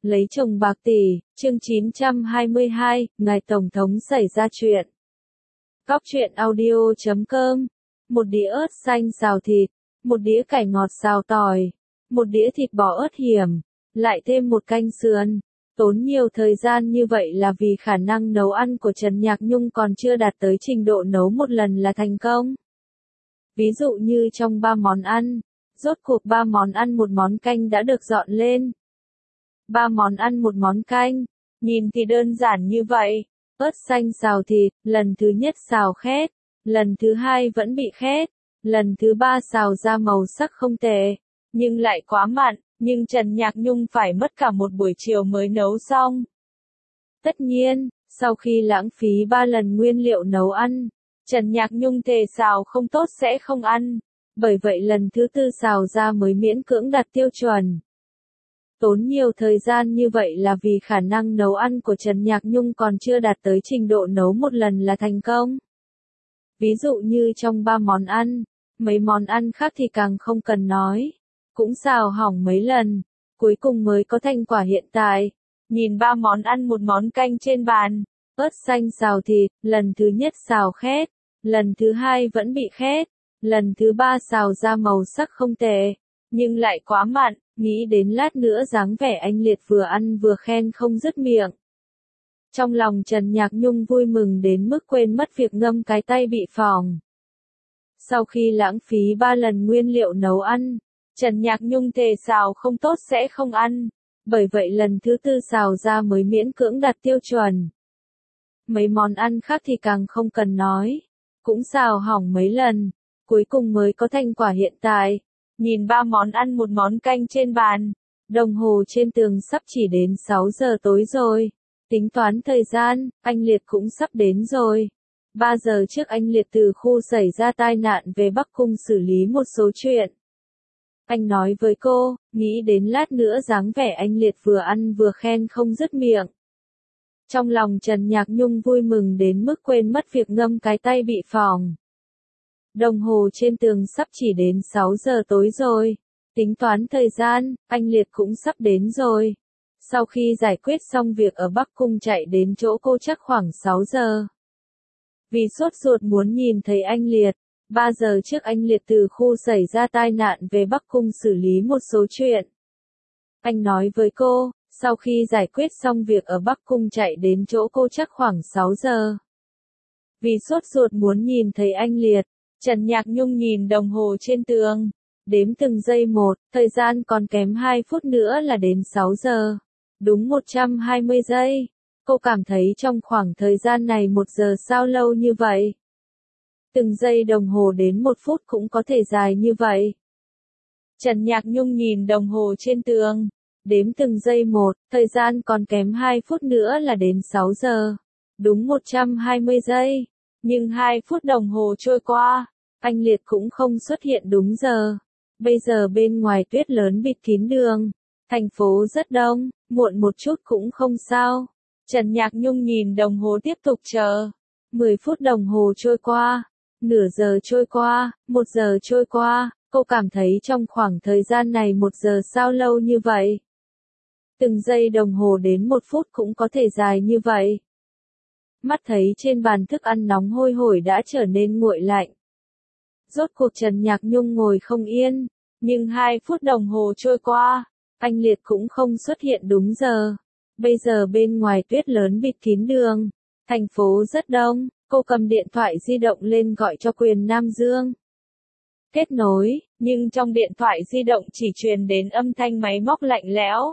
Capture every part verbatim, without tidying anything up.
Lấy chồng bạc tỷ, chương chín trăm hai mươi hai, Ngài Tổng thống xảy ra chuyện. Góc truyện audio chấm com. Một đĩa ớt xanh xào thịt, một đĩa cải ngọt xào tỏi, một đĩa thịt bò ớt hiểm, lại thêm một canh sườn. Tốn nhiều thời gian như vậy là vì khả năng nấu ăn của Trần Nhạc Nhung còn chưa đạt tới trình độ nấu một lần là thành công. Ví dụ như trong ba món ăn, rốt cuộc ba món ăn một món canh đã được dọn lên. Ba món ăn một món canh, nhìn thì đơn giản như vậy. Ớt xanh xào thịt, lần thứ nhất xào khét, lần thứ hai vẫn bị khét, lần thứ ba xào ra màu sắc không tệ, nhưng lại quá mặn, nhưng Trần Nhạc Nhung phải mất cả một buổi chiều mới nấu xong. Tất nhiên, sau khi lãng phí ba lần nguyên liệu nấu ăn, Trần Nhạc Nhung thề xào không tốt sẽ không ăn, bởi vậy lần thứ tư xào ra mới miễn cưỡng đạt tiêu chuẩn. Tốn nhiều thời gian như vậy là vì khả năng nấu ăn của Trần Nhạc Nhung còn chưa đạt tới trình độ nấu một lần là thành công. Ví dụ như trong ba món ăn, mấy món ăn khác thì càng không cần nói, cũng xào hỏng mấy lần, cuối cùng mới có thành quả hiện tại. Nhìn ba món ăn một món canh trên bàn, ớt xanh xào thịt, lần thứ nhất xào khét, lần thứ hai vẫn bị khét, lần thứ ba xào ra màu sắc không tệ, nhưng lại quá mặn, nghĩ đến lát nữa dáng vẻ anh Liệt vừa ăn vừa khen không dứt miệng. Trong lòng Trần Nhạc Nhung vui mừng đến mức quên mất việc ngâm cái tay bị phỏng. Sau khi lãng phí ba lần nguyên liệu nấu ăn, Trần Nhạc Nhung thề xào không tốt sẽ không ăn, bởi vậy lần thứ tư xào ra mới miễn cưỡng đạt tiêu chuẩn. Mấy món ăn khác thì càng không cần nói, cũng xào hỏng mấy lần, cuối cùng mới có thành quả hiện tại. Nhìn ba món ăn một món canh trên bàn, đồng hồ trên tường sắp chỉ đến sáu giờ tối rồi. Tính toán thời gian, anh Liệt cũng sắp đến rồi. ba giờ trước anh Liệt từ khu xảy ra tai nạn về Bắc Cung xử lý một số chuyện. Anh nói với cô, nghĩ đến lát nữa dáng vẻ anh Liệt vừa ăn vừa khen không dứt miệng. Trong lòng Trần Nhạc Nhung vui mừng đến mức quên mất việc ngâm cái tay bị phỏng. Đồng hồ trên tường sắp chỉ đến sáu giờ tối rồi. Tính toán thời gian, anh Liệt cũng sắp đến rồi. Sau khi giải quyết xong việc ở Bắc Cung chạy đến chỗ cô chắc khoảng sáu giờ. Vì sốt ruột muốn nhìn thấy anh Liệt, ba giờ trước anh Liệt từ khu xảy ra tai nạn về Bắc Cung xử lý một số chuyện. Anh nói với cô, sau khi giải quyết xong việc ở Bắc Cung chạy đến chỗ cô chắc khoảng sáu giờ. Vì sốt ruột muốn nhìn thấy anh Liệt, Trần Nhạc Nhung nhìn đồng hồ trên tường, đếm từng giây một, thời gian còn kém hai phút nữa là đến sáu giờ. Đúng một trăm hai mươi giây. Cô cảm thấy trong khoảng thời gian này một giờ sao lâu như vậy. Từng giây đồng hồ đến một phút cũng có thể dài như vậy. Trần Nhạc Nhung nhìn đồng hồ trên tường, đếm từng giây một, thời gian còn kém hai phút nữa là đến sáu giờ. Đúng một trăm hai mươi giây. Nhưng hai phút đồng hồ trôi qua, anh Liệt cũng không xuất hiện đúng giờ. Bây giờ bên ngoài tuyết lớn bịt kín đường, thành phố rất đông, muộn một chút cũng không sao. Trần Nhạc Nhung nhìn đồng hồ tiếp tục chờ. mười phút đồng hồ trôi qua, nửa giờ trôi qua, một giờ trôi qua, cô cảm thấy trong khoảng thời gian này một giờ sao lâu như vậy. Từng giây đồng hồ đến một phút cũng có thể dài như vậy. Mắt thấy trên bàn thức ăn nóng hôi hổi đã trở nên nguội lạnh. Rốt cuộc Trần Nhạc Nhung ngồi không yên, nhưng hai phút đồng hồ trôi qua, anh Liệt cũng không xuất hiện đúng giờ. Bây giờ bên ngoài tuyết lớn bịt kín đường, thành phố rất đông, cô cầm điện thoại di động lên gọi cho Quyền Nam Dương. Kết nối, nhưng trong điện thoại di động chỉ truyền đến âm thanh máy móc lạnh lẽo.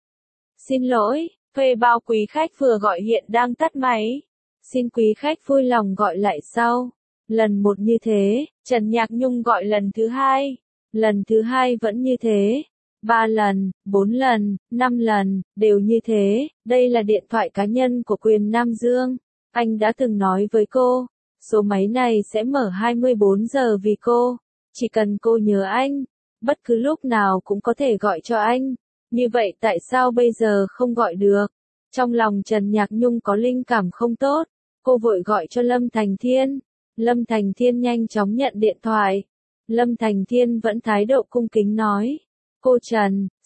Xin lỗi, thuê bao quý khách vừa gọi hiện đang tắt máy. Xin quý khách vui lòng gọi lại sau. Lần một như thế, Trần Nhạc Nhung gọi lần thứ hai. Lần thứ hai vẫn như thế. Ba lần, bốn lần, năm lần, đều như thế. Đây là điện thoại cá nhân của Quyền Nam Dương. Anh đã từng nói với cô, số máy này sẽ mở hai mươi bốn giờ vì cô. Chỉ cần cô nhớ anh, bất cứ lúc nào cũng có thể gọi cho anh. Như vậy tại sao bây giờ không gọi được? Trong lòng Trần Nhạc Nhung có linh cảm không tốt. Cô vội gọi cho Lâm Thành Thiên. Lâm Thành Thiên nhanh chóng nhận điện thoại. Lâm Thành Thiên vẫn thái độ cung kính nói. Cô Trần,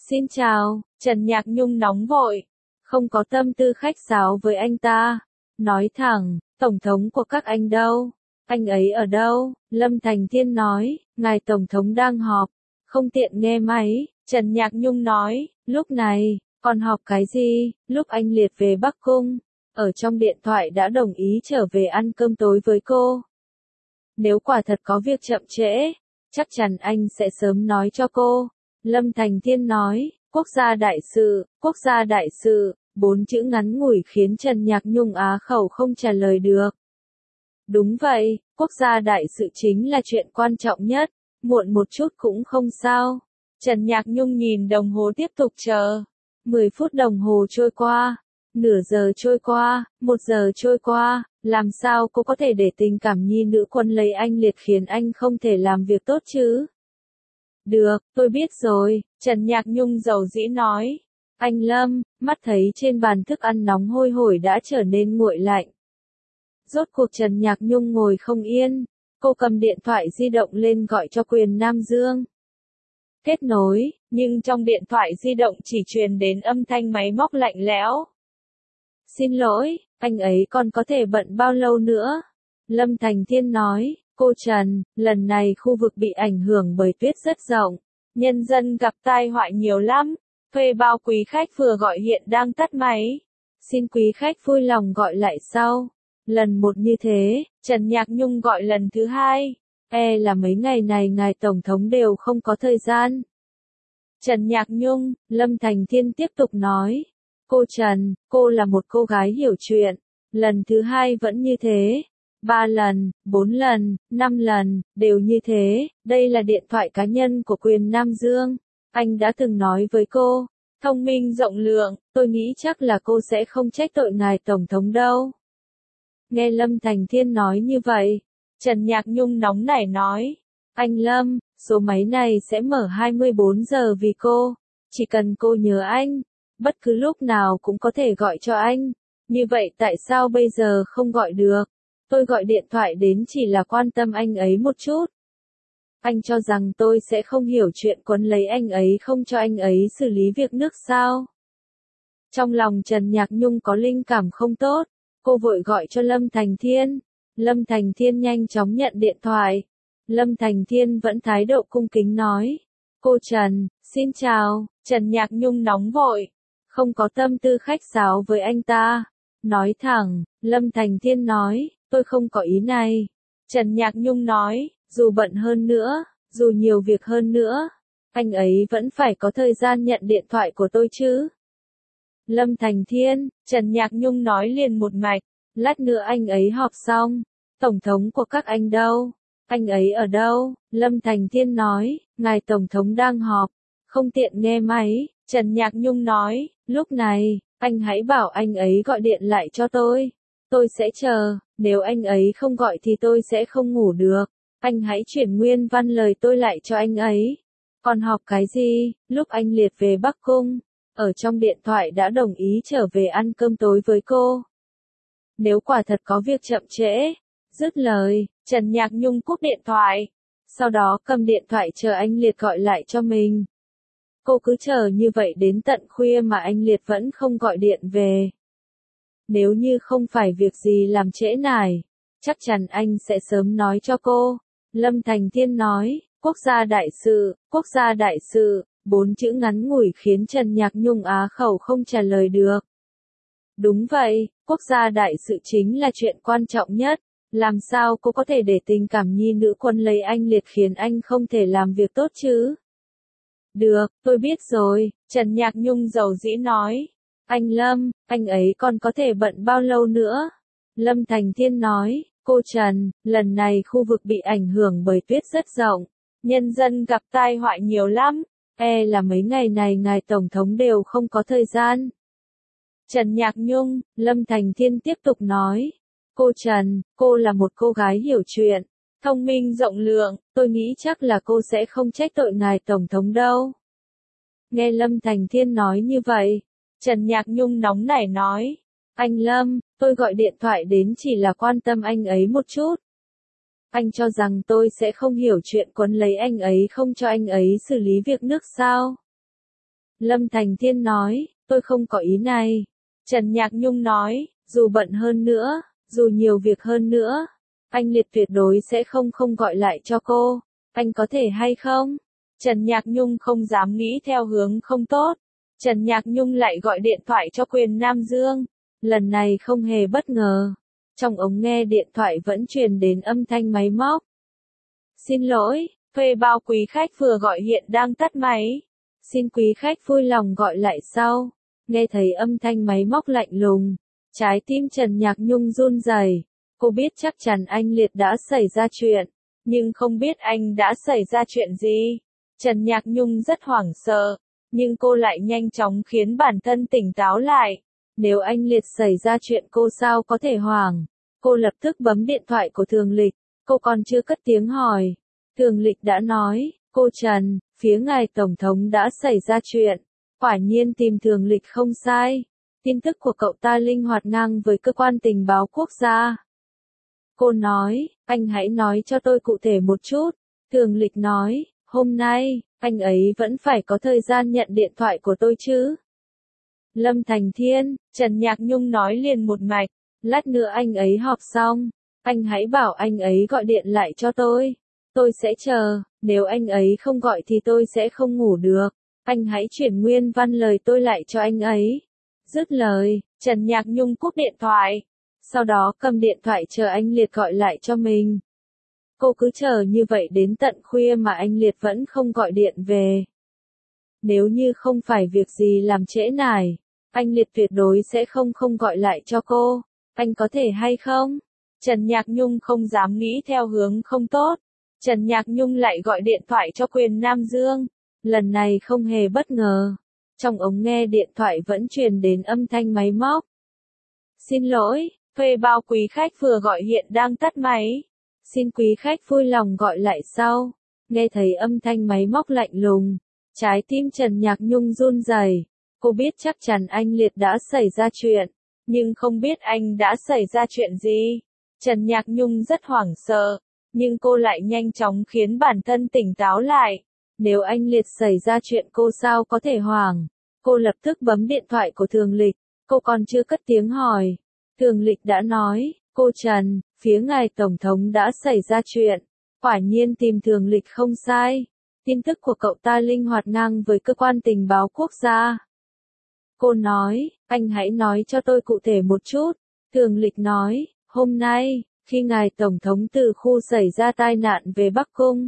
Xin chào, Trần Nhạc Nhung nóng vội, không có tâm tư khách sáo với anh ta. Nói thẳng, Tổng thống của các anh đâu? Anh ấy ở đâu? Lâm Thành Thiên nói, ngài Tổng thống đang họp, không tiện nghe máy. Trần Nhạc Nhung nói, lúc này, còn họp cái gì? Lúc anh Liệt về Bắc Cung, ở trong điện thoại đã đồng ý trở về ăn cơm tối với cô. Nếu quả thật có việc chậm trễ, chắc chắn anh sẽ sớm nói cho cô. Lâm Thành Thiên nói, quốc gia đại sự, quốc gia đại sự, bốn chữ ngắn ngủi khiến Trần Nhạc Nhung á khẩu không trả lời được. Đúng vậy, quốc gia đại sự chính là chuyện quan trọng nhất, muộn một chút cũng không sao. Trần Nhạc Nhung nhìn đồng hồ tiếp tục chờ. Mười phút đồng hồ trôi qua, nửa giờ trôi qua, một giờ trôi qua, làm sao cô có thể để tình cảm nhi nữ quân lấy anh Liệt khiến anh không thể làm việc tốt chứ? Được, tôi biết rồi, Trần Nhạc Nhung dầu dĩ nói. Anh Lâm, mắt thấy trên bàn thức ăn nóng hôi hổi đã trở nên nguội lạnh. Rốt cuộc Trần Nhạc Nhung ngồi không yên, cô cầm điện thoại di động lên gọi cho Quyền Nam Dương. Kết nối, nhưng trong điện thoại di động chỉ truyền đến âm thanh máy móc lạnh lẽo. Xin lỗi, anh ấy còn có thể bận bao lâu nữa? Lâm Thành Thiên nói, cô Trần, lần này khu vực bị ảnh hưởng bởi tuyết rất rộng, nhân dân gặp tai họa nhiều lắm. Thuê bao quý khách vừa gọi hiện đang tắt máy. Xin quý khách vui lòng gọi lại sau. Lần một như thế, Trần Nhạc Nhung gọi lần thứ hai. E là mấy ngày này ngài Tổng thống đều không có thời gian. Trần Nhạc Nhung, Lâm Thành Thiên tiếp tục nói. Cô Trần, cô là một cô gái hiểu chuyện. Lần thứ hai vẫn như thế. Ba lần, bốn lần, năm lần, đều như thế. Đây là điện thoại cá nhân của Quyền Nam Dương. Anh đã từng nói với cô, thông minh rộng lượng, tôi nghĩ chắc là cô sẽ không trách tội ngài Tổng thống đâu. Nghe Lâm Thành Thiên nói như vậy, Trần Nhạc Nhung nóng nảy nói, anh Lâm, số máy này sẽ mở hai mươi bốn giờ vì cô, chỉ cần cô nhớ anh, bất cứ lúc nào cũng có thể gọi cho anh, như vậy tại sao bây giờ không gọi được? Tôi gọi điện thoại đến chỉ là quan tâm anh ấy một chút. Anh cho rằng tôi sẽ không hiểu chuyện quấn lấy anh ấy không cho anh ấy xử lý việc nước sao? Trong lòng Trần Nhạc Nhung có linh cảm không tốt, cô vội gọi cho Lâm Thành Thiên. Lâm Thành Thiên nhanh chóng nhận điện thoại. Lâm Thành Thiên vẫn thái độ cung kính nói. Cô Trần, xin chào. Trần Nhạc Nhung nóng vội, không có tâm tư khách sáo với anh ta. Nói thẳng, Lâm Thành Thiên nói, tôi không có ý này. Trần Nhạc Nhung nói, dù bận hơn nữa, dù nhiều việc hơn nữa, anh ấy vẫn phải có thời gian nhận điện thoại của tôi chứ. Lâm Thành Thiên, Trần Nhạc Nhung nói liền một mạch, lát nữa anh ấy họp xong, Tổng thống của các anh đâu? Anh ấy ở đâu? Lâm Thành Thiên nói, ngài Tổng thống đang họp, không tiện nghe máy. Trần Nhạc Nhung nói, lúc này, anh hãy bảo anh ấy gọi điện lại cho tôi. Tôi sẽ chờ, nếu anh ấy không gọi thì tôi sẽ không ngủ được. Anh hãy chuyển nguyên văn lời tôi lại cho anh ấy. Còn họp cái gì? Lúc anh Liệt về Bắc Cung, ở trong điện thoại đã đồng ý trở về ăn cơm tối với cô. Nếu quả thật có việc chậm trễ, dứt lời, Trần Nhạc Nhung cúp điện thoại. Sau đó cầm điện thoại chờ anh Liệt gọi lại cho mình. Cô cứ chờ như vậy đến tận khuya mà anh Liệt vẫn không gọi điện về. Nếu như không phải việc gì làm trễ nải, chắc chắn anh sẽ sớm nói cho cô. Lâm Thành Thiên nói, quốc gia đại sự, quốc gia đại sự, bốn chữ ngắn ngủi khiến Trần Nhạc Nhung á khẩu không trả lời được. Đúng vậy, quốc gia đại sự chính là chuyện quan trọng nhất, làm sao cô có thể để tình cảm nhi nữ quân lấy anh Liệt khiến anh không thể làm việc tốt chứ? Được, tôi biết rồi, Trần Nhạc Nhung dầu dĩ nói. Anh Lâm, anh ấy còn có thể bận bao lâu nữa? Lâm Thành Thiên nói, cô Trần, lần này khu vực bị ảnh hưởng bởi tuyết rất rộng, nhân dân gặp tai họa nhiều lắm, e là mấy ngày này ngài Tổng thống đều không có thời gian. Trần Nhạc Nhung, Lâm Thành Thiên tiếp tục nói, cô Trần, cô là một cô gái hiểu chuyện, thông minh rộng lượng, tôi nghĩ chắc là cô sẽ không trách tội ngài Tổng thống đâu. Nghe Lâm Thành Thiên nói như vậy, Trần Nhạc Nhung nóng nảy nói, anh Lâm, tôi gọi điện thoại đến chỉ là quan tâm anh ấy một chút. Anh cho rằng tôi sẽ không hiểu chuyện quấn lấy anh ấy không cho anh ấy xử lý việc nước sao? Lâm Thành Thiên nói, tôi không có ý này. Trần Nhạc Nhung nói, dù bận hơn nữa, dù nhiều việc hơn nữa, anh Liệt tuyệt đối sẽ không không gọi lại cho cô. Anh có thể hay không? Trần Nhạc Nhung không dám nghĩ theo hướng không tốt. Trần Nhạc Nhung lại gọi điện thoại cho Quyền Nam Dương. Lần này không hề bất ngờ. Trong ống nghe điện thoại vẫn truyền đến âm thanh máy móc. Xin lỗi, thuê bao quý khách vừa gọi hiện đang tắt máy. Xin quý khách vui lòng gọi lại sau. Nghe thấy âm thanh máy móc lạnh lùng. Trái tim Trần Nhạc Nhung run rẩy. Cô biết chắc chắn anh Liệt đã xảy ra chuyện. Nhưng không biết anh đã xảy ra chuyện gì. Trần Nhạc Nhung rất hoảng sợ. Nhưng cô lại nhanh chóng khiến bản thân tỉnh táo lại. Nếu anh Liệt xảy ra chuyện cô sao có thể hoảng. Cô lập tức bấm điện thoại của Thường Lịch. Cô còn chưa cất tiếng hỏi. Thường Lịch đã nói, cô Trần, phía ngài Tổng thống đã xảy ra chuyện. Quả nhiên tìm Thường Lịch không sai. Tin tức của cậu ta linh hoạt ngang với cơ quan tình báo quốc gia. Cô nói, anh hãy nói cho tôi cụ thể một chút. Thường Lịch nói, hôm nay, anh ấy vẫn phải có thời gian nhận điện thoại của tôi chứ. Lâm Thành Thiên, Trần Nhạc Nhung nói liền một mạch, lát nữa anh ấy họp xong, anh hãy bảo anh ấy gọi điện lại cho tôi. Tôi sẽ chờ, nếu anh ấy không gọi thì tôi sẽ không ngủ được. Anh hãy chuyển nguyên văn lời tôi lại cho anh ấy. Dứt lời, Trần Nhạc Nhung cúp điện thoại. Sau đó cầm điện thoại chờ anh Liệt gọi lại cho mình. Cô cứ chờ như vậy đến tận khuya mà anh Liệt vẫn không gọi điện về. Nếu như không phải việc gì làm trễ nải, anh Liệt tuyệt đối sẽ không không gọi lại cho cô. Anh có thể hay không? Trần Nhạc Nhung không dám nghĩ theo hướng không tốt. Trần Nhạc Nhung lại gọi điện thoại cho Quyền Nam Dương. Lần này không hề bất ngờ. Trong ống nghe điện thoại vẫn truyền đến âm thanh máy móc. Xin lỗi, thuê bao quý khách vừa gọi hiện đang tắt máy. Xin quý khách vui lòng gọi lại sau. Nghe thấy âm thanh máy móc lạnh lùng. Trái tim Trần Nhạc Nhung run rẩy. Cô biết chắc chắn anh Liệt đã xảy ra chuyện. Nhưng không biết anh đã xảy ra chuyện gì. Trần Nhạc Nhung rất hoảng sợ. Nhưng cô lại nhanh chóng khiến bản thân tỉnh táo lại. Nếu anh Liệt xảy ra chuyện cô sao có thể hoảng. Cô lập tức bấm điện thoại của Thường Lịch. Cô còn chưa cất tiếng hỏi. Thường Lịch đã nói, cô Trần, phía ngài Tổng thống đã xảy ra chuyện. Quả nhiên tìm Thường Lịch không sai. Tin tức của cậu ta linh hoạt ngang với cơ quan tình báo quốc gia. Cô nói, anh hãy nói cho tôi cụ thể một chút. Thường Lịch nói, hôm nay, khi ngài Tổng thống từ khu xảy ra tai nạn về Bắc Cung.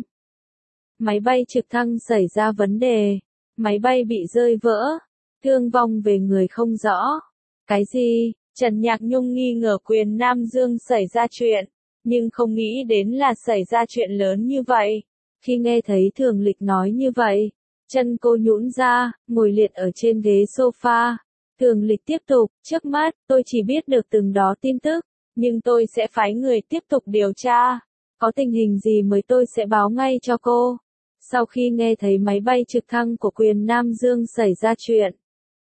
Máy bay trực thăng xảy ra vấn đề. Máy bay bị rơi vỡ. Thương vong về người không rõ. Cái gì? Trần Nhạc Nhung nghi ngờ Quyền Nam Dương xảy ra chuyện. Nhưng không nghĩ đến là xảy ra chuyện lớn như vậy. Khi nghe thấy Thường Lịch nói như vậy, chân cô nhũn ra, ngồi liệt ở trên ghế sofa. Thường Lịch tiếp tục, trước mắt, tôi chỉ biết được từng đó tin tức. Nhưng tôi sẽ phái người tiếp tục điều tra. Có tình hình gì mới tôi sẽ báo ngay cho cô. Sau khi nghe thấy máy bay trực thăng của Quyền Nam Dương xảy ra chuyện.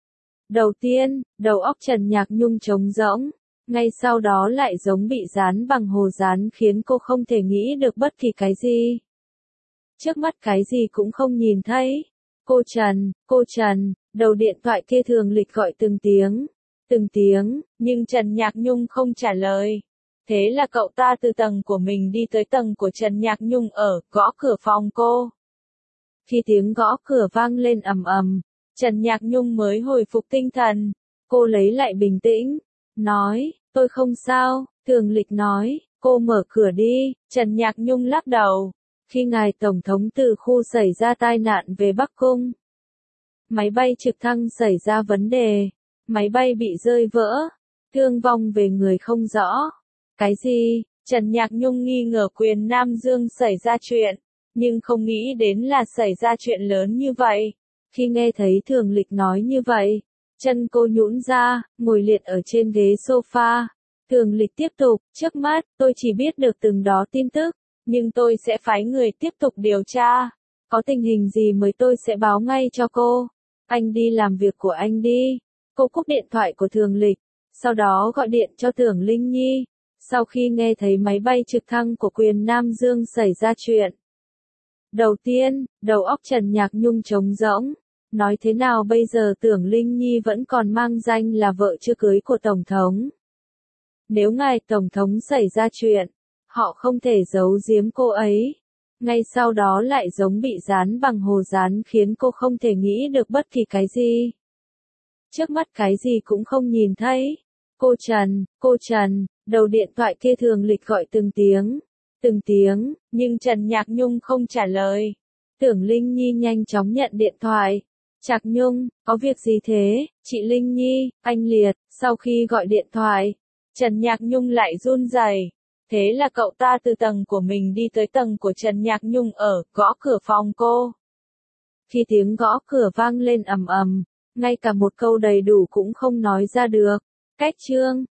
Đầu tiên, đầu óc Trần Nhạc Nhung trống rỗng. Ngay sau đó lại giống bị dán bằng hồ dán khiến cô không thể nghĩ được bất kỳ cái gì. Trước mắt cái gì cũng không nhìn thấy. Cô Trần, cô Trần, đầu điện thoại kia Thường Lịch gọi từng tiếng. Từng tiếng, nhưng Trần Nhạc Nhung không trả lời. Thế là cậu ta từ tầng của mình đi tới tầng của Trần Nhạc Nhung ở, gõ cửa phòng cô. Khi tiếng gõ cửa vang lên ầm ầm, Trần Nhạc Nhung mới hồi phục tinh thần. Cô lấy lại bình tĩnh, nói, tôi không sao. Thường Lịch nói, cô mở cửa đi. Trần Nhạc Nhung lắc đầu. Khi ngài Tổng thống từ khu xảy ra tai nạn về Bắc Cung, máy bay trực thăng xảy ra vấn đề. Máy bay bị rơi vỡ. Thương vong về người không rõ. Cái gì? Trần Nhạc Nhung nghi ngờ Quyền Nam Dương xảy ra chuyện. Nhưng không nghĩ đến là xảy ra chuyện lớn như vậy. Khi nghe thấy Thường Lịch nói như vậy, chân cô nhũn ra, ngồi liệt ở trên ghế sofa. Thường Lịch tiếp tục, trước mắt, tôi chỉ biết được từng đó tin tức. Nhưng tôi sẽ phái người tiếp tục điều tra. Có tình hình gì mới tôi sẽ báo ngay cho cô. Anh đi làm việc của anh đi. Cô cúp điện thoại của Thường Lịch. Sau đó gọi điện cho Tưởng Linh Nhi. Sau khi nghe thấy máy bay trực thăng của Quyền Nam Dương xảy ra chuyện. Đầu tiên, đầu óc Trần Nhạc Nhung trống rỗng. Nói thế nào bây giờ Tưởng Linh Nhi vẫn còn mang danh là vợ chưa cưới của Tổng thống. Nếu ngài Tổng thống xảy ra chuyện, họ không thể giấu giếm cô ấy. Ngay sau đó lại giống bị dán bằng hồ dán khiến cô không thể nghĩ được bất kỳ cái gì. Trước mắt cái gì cũng không nhìn thấy. Cô Trần, cô Trần, đầu điện thoại kia thường lịch gọi từng tiếng, từng tiếng, nhưng Trần Nhạc Nhung không trả lời. Tưởng Linh Nhi nhanh chóng nhận điện thoại. Trạc Nhung, có việc gì thế? Chị Linh Nhi, anh Liệt, sau khi gọi điện thoại, Trần Nhạc Nhung lại run rẩy. Thế là cậu ta từ tầng của mình đi tới tầng của Trần Nhạc Nhung ở, gõ cửa phòng cô. Khi tiếng gõ cửa vang lên ầm ầm, ngay cả một câu đầy đủ cũng không nói ra được. Cách Trương,